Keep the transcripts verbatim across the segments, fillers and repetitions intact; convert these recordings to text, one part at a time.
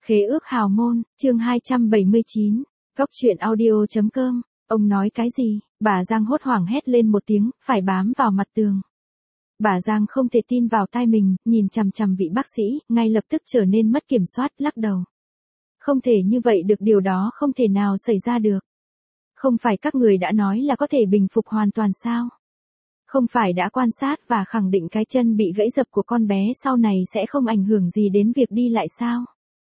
Khế ước hào môn, chương hai trăm bảy mươi chín, góc truyện audio chấm com, ông nói cái gì? Bà Giang hốt hoảng hét lên một tiếng, phải bám vào mặt tường. Bà Giang không thể tin vào tai mình, nhìn chằm chằm vị bác sĩ, ngay lập tức trở nên mất kiểm soát, lắc đầu. Không thể như vậy được, điều đó không thể nào xảy ra được. Không phải các người đã nói là có thể bình phục hoàn toàn sao? Không phải đã quan sát và khẳng định cái chân bị gãy dập của con bé sau này sẽ không ảnh hưởng gì đến việc đi lại sao?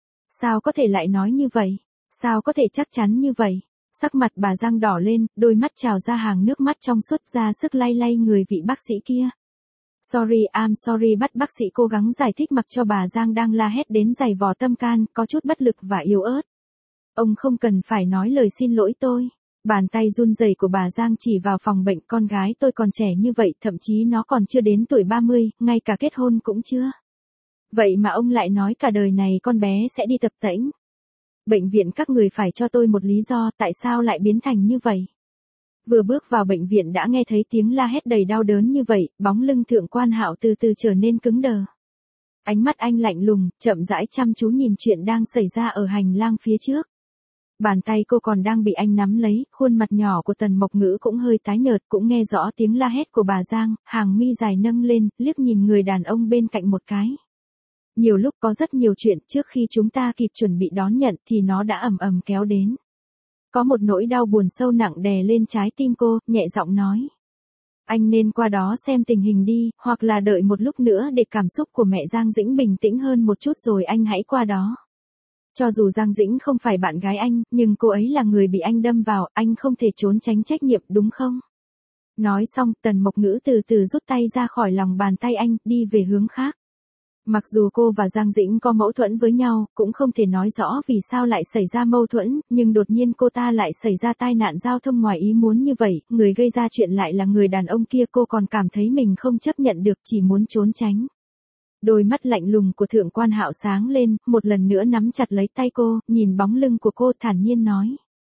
Sao có thể lại nói như vậy? Sao có thể chắc chắn như vậy? Sắc mặt bà Giang đỏ lên, đôi mắt trào ra hàng nước mắt trong suốt, ra sức lay lay người vị bác sĩ kia. Sorry, I'm sorry, bắt bác sĩ cố gắng giải thích mặc cho bà Giang đang la hét đến giày vò tâm can, có chút bất lực và yếu ớt. Ông không cần phải nói lời xin lỗi tôi. Bàn tay run rẩy của bà Giang chỉ vào phòng bệnh, con gái tôi còn trẻ như vậy, thậm chí nó còn chưa đến tuổi ba mươi, ngay cả kết hôn cũng chưa. Vậy mà ông lại nói cả đời này con bé sẽ đi tập tễnh. Bệnh viện các người phải cho tôi một lý do tại sao lại biến thành như vậy. Vừa bước vào bệnh viện đã nghe thấy tiếng la hét đầy đau đớn như vậy, bóng lưng Thượng Quan Hạo từ từ trở nên cứng đờ. Ánh mắt anh lạnh lùng, chậm rãi chăm chú nhìn chuyện đang xảy ra ở hành lang phía trước. Bàn tay cô còn đang bị anh nắm lấy, khuôn mặt nhỏ của Tần Mộc Ngữ cũng hơi tái nhợt, cũng nghe rõ tiếng la hét của bà Giang, hàng mi dài nâng lên, liếc nhìn người đàn ông bên cạnh một cái. Nhiều lúc có rất nhiều chuyện trước khi chúng ta kịp chuẩn bị đón nhận thì nó đã ầm ầm kéo đến. Có một nỗi đau buồn sâu nặng đè lên trái tim cô, nhẹ giọng nói. Anh nên qua đó xem tình hình đi, hoặc là đợi một lúc nữa để cảm xúc của mẹ Giang Dĩnh bình tĩnh hơn một chút rồi anh hãy qua đó. Cho dù Giang Dĩnh không phải bạn gái anh, nhưng cô ấy là người bị anh đâm vào, anh không thể trốn tránh trách nhiệm đúng không? Nói xong, Tần Mộc Ngữ từ từ rút tay ra khỏi lòng bàn tay anh, đi về hướng khác. Mặc dù cô và Giang Dĩnh có mâu thuẫn với nhau, cũng không thể nói rõ vì sao lại xảy ra mâu thuẫn, nhưng đột nhiên cô ta lại xảy ra tai nạn giao thông ngoài ý muốn như vậy, người gây ra chuyện lại là người đàn ông kia, cô còn cảm thấy mình không chấp nhận được, chỉ muốn trốn tránh. Đôi mắt lạnh lùng của Thượng Quan Hạo sáng lên, một lần nữa nắm chặt lấy tay cô, nhìn bóng lưng của cô thản nhiên nói.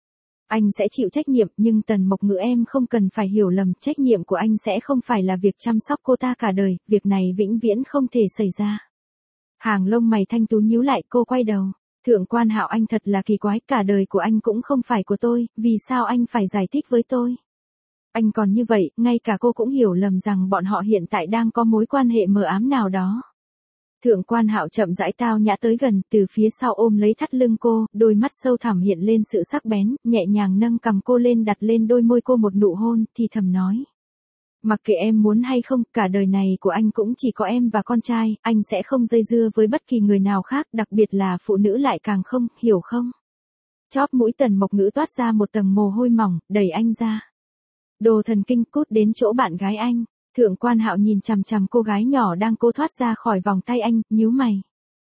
Anh sẽ chịu trách nhiệm, nhưng Tần Mộc Ngữ em không cần phải hiểu lầm, trách nhiệm của anh sẽ không phải là việc chăm sóc cô ta cả đời, việc này vĩnh viễn không thể xảy ra. Hàng lông mày thanh tú nhíu lại, cô quay đầu. Thượng Quan Hạo, anh thật là kỳ quái, cả đời của anh cũng không phải của tôi, vì sao anh phải giải thích với tôi? Anh còn như vậy, ngay cả cô cũng hiểu lầm rằng bọn họ hiện tại đang có mối quan hệ mờ ám nào đó. Thượng Quan Hạo chậm rãi tao nhã tới gần, từ phía sau ôm lấy thắt lưng cô, đôi mắt sâu thẳm hiện lên sự sắc bén, nhẹ nhàng nâng cằm cô lên, đặt lên đôi môi cô một nụ hôn, thì thầm nói. Mặc kệ em muốn hay không, cả đời này của anh cũng chỉ có em và con trai, anh sẽ không dây dưa với bất kỳ người nào khác, đặc biệt là phụ nữ lại càng không, hiểu không? Chóp mũi Tần Mộc Ngữ toát ra một tầng mồ hôi mỏng, đẩy anh ra. Đồ thần kinh, cút đến chỗ bạn gái anh. Thượng Quan Hạo nhìn chằm chằm cô gái nhỏ đang cố thoát ra khỏi vòng tay anh, nhíu mày.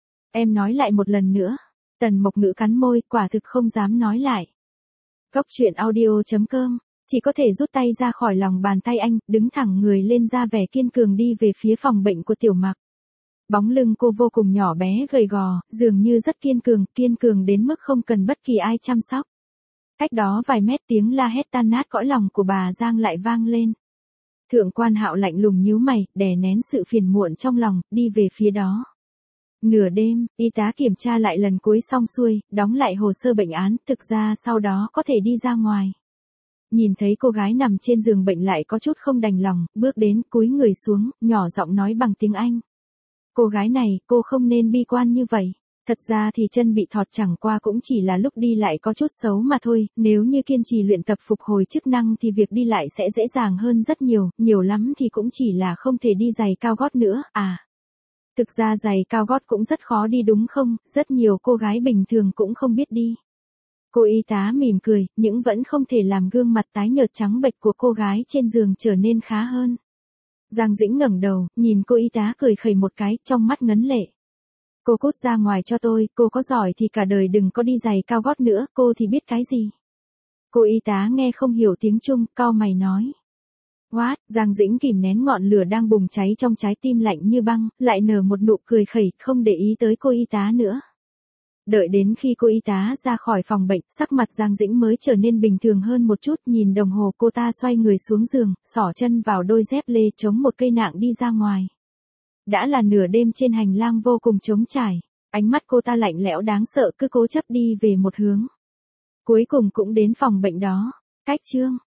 Em nói lại một lần nữa. Tần Mộc Ngữ cắn môi, quả thực không dám nói lại. Góc truyện audio chấm com, chỉ có thể rút tay ra khỏi lòng bàn tay anh, đứng thẳng người lên ra vẻ kiên cường đi về phía phòng bệnh của Tiểu Mặc. Bóng lưng cô vô cùng nhỏ bé gầy gò, dường như rất kiên cường, kiên cường đến mức không cần bất kỳ ai chăm sóc. Cách đó vài mét, tiếng la hét tan nát cõi lòng của bà Giang lại vang lên. Thượng Quan Hạo lạnh lùng nhíu mày, đè nén sự phiền muộn trong lòng, đi về phía đó. Nửa đêm, y tá kiểm tra lại lần cuối xong xuôi, đóng lại hồ sơ bệnh án, thực ra sau đó có thể đi ra ngoài. Nhìn thấy cô gái nằm trên giường bệnh lại có chút không đành lòng, bước đến, cúi người xuống, nhỏ giọng nói bằng tiếng Anh. Cô gái này, cô không nên bi quan như vậy. Thật ra thì chân bị thọt chẳng qua cũng chỉ là lúc đi lại có chút xấu mà thôi, nếu như kiên trì luyện tập phục hồi chức năng thì việc đi lại sẽ dễ dàng hơn rất nhiều, nhiều lắm thì cũng chỉ là không thể đi giày cao gót nữa, à. Thực ra giày cao gót cũng rất khó đi đúng không, rất nhiều cô gái bình thường cũng không biết đi. Cô y tá mỉm cười, nhưng vẫn không thể làm gương mặt tái nhợt trắng bệch của cô gái trên giường trở nên khá hơn. Giang Dĩnh ngẩng đầu, nhìn cô y tá cười khẩy một cái, trong mắt ngấn lệ. Cô cút ra ngoài cho tôi, cô có giỏi thì cả đời đừng có đi giày cao gót nữa, cô thì biết cái gì. Cô y tá nghe không hiểu tiếng Trung, cau mày nói. What? Giang Dĩnh kìm nén ngọn lửa đang bùng cháy trong trái tim lạnh như băng, lại nở một nụ cười khẩy, không để ý tới cô y tá nữa. Đợi đến khi cô y tá ra khỏi phòng bệnh, sắc mặt Giang Dĩnh mới trở nên bình thường hơn một chút, nhìn đồng hồ cô ta xoay người xuống giường, xỏ chân vào đôi dép lê chống một cây nạng đi ra ngoài. Đã là nửa đêm trên hành lang vô cùng trống trải. Ánh mắt cô ta lạnh lẽo đáng sợ cứ cố chấp đi về một hướng. Cuối cùng cũng đến phòng bệnh đó. Cách chương